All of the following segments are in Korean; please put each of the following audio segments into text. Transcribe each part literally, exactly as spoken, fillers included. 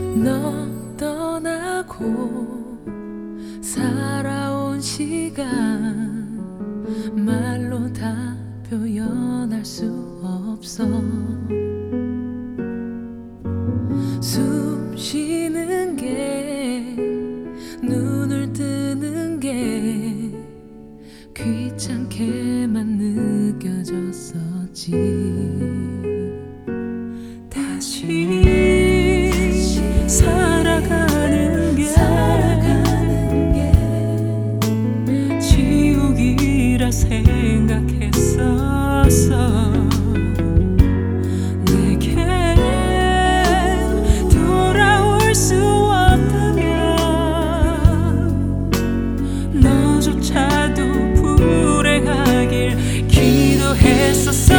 너 떠나고 살아온 시간 말로 다 표현할 수 없어. 숨 쉬는 게 눈을 뜨는 게 귀찮게만 느껴졌었지. 다시, 다시 살아가는 게, 살아가는 게 지옥이라 생각했었어. 했었어.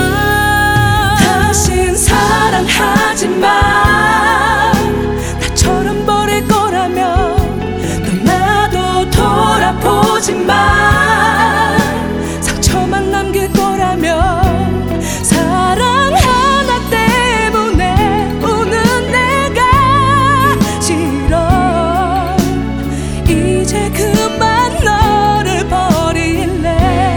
당신 사랑하지 마. 나처럼 버릴 거라면 떠나도 돌아보지 마. 상처만 남길 거라면 사랑 하나 때문에 우는 내가 싫어. 이제 그만 너를 버릴래.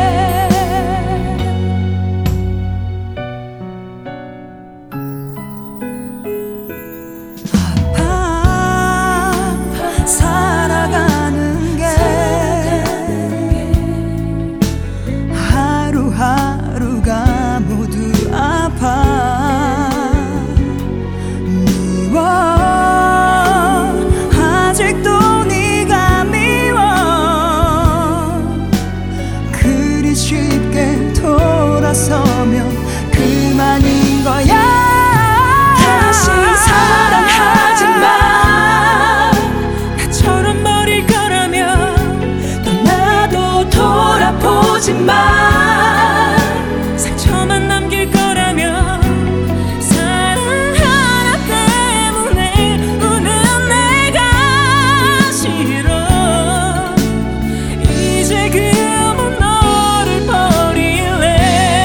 서면 그만인 거야. 다시 사랑하지 마. 나처럼 버릴 거라면 떠나도 돌아보지 마. 상처만 남길 거라면 사랑 하나 때문에 우는 내가 싫어. 이제 그만 너를 버릴래.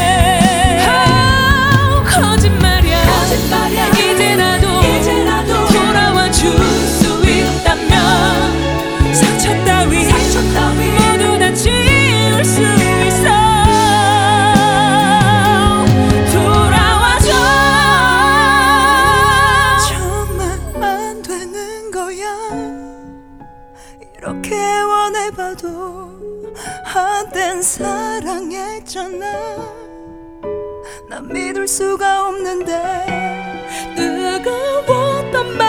이렇게 원해봐도 한땐 사랑했잖아. 난 믿을 수가 없는데 뜨거웠던 말